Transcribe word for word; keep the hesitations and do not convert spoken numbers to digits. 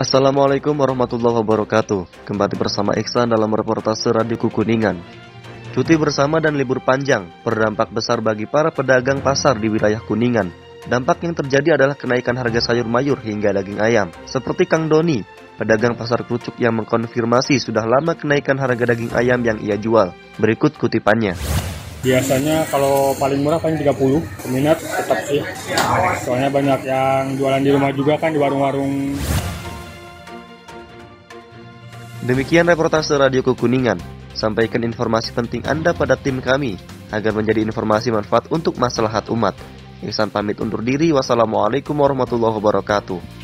Assalamualaikum warahmatullahi wabarakatuh. Kembali bersama Iksan dalam reportase Radio Kuningan. Cuti bersama dan libur panjang berdampak besar bagi para pedagang pasar di wilayah Kuningan. Dampak yang terjadi adalah kenaikan harga sayur mayur hingga daging ayam. Seperti Kang Doni, pedagang pasar kerucuk yang mengkonfirmasi sudah lama kenaikan harga daging ayam yang ia jual. Berikut kutipannya. Biasanya kalau paling murah paling tiga puluh, peminat tetap sih. Soalnya banyak yang jualan di rumah juga kan, di warung-warung. Demikian reportase Radio Kuningan. Sampaikan informasi penting Anda pada tim kami agar menjadi informasi manfaat untuk maslahat umat. Ihsan pamit undur diri. Wassalamualaikum warahmatullahi wabarakatuh.